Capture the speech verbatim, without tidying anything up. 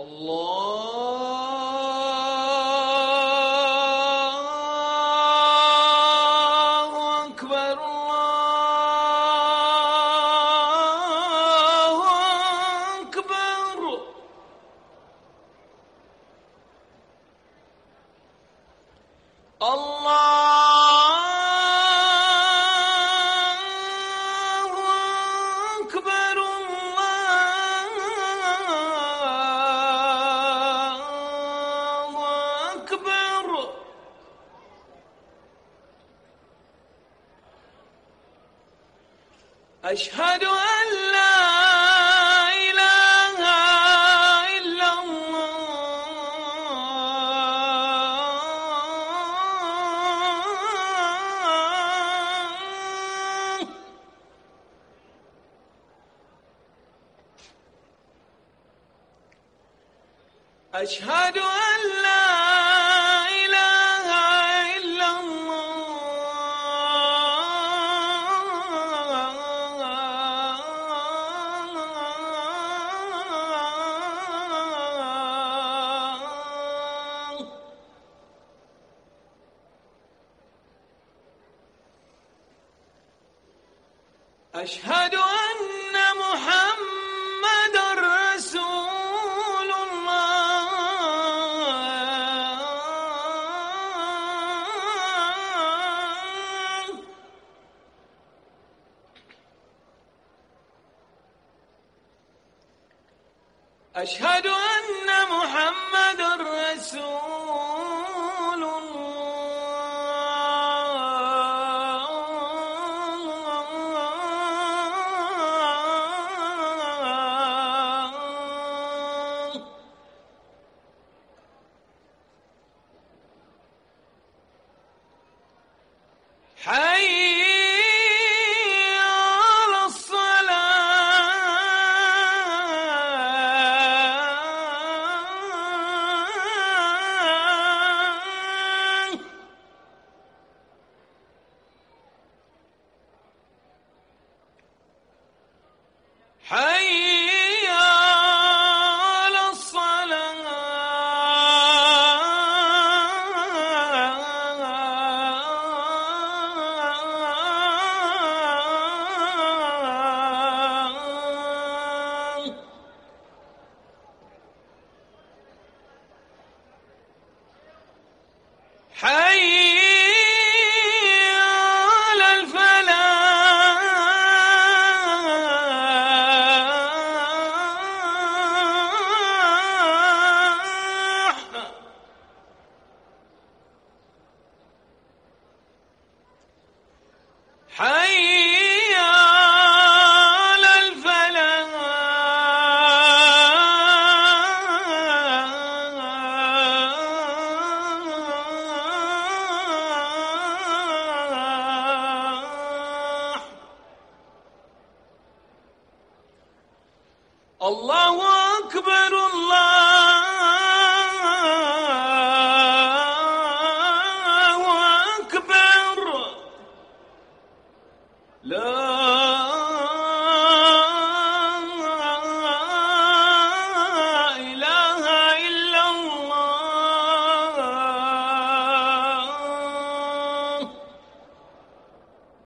الله أكبر الله أكبر. الله أكبر الله أكبر. أشهد أن لا إله إلا الله. أشهد أن لا إله إلا الله. أشهد أن محمدًا رسول الله. أشهد أن محمدًا رسول الله. حي على الصلاة. حي على الصلاة. حي على الفلاح. حي على الفلاح. الله أكبر الله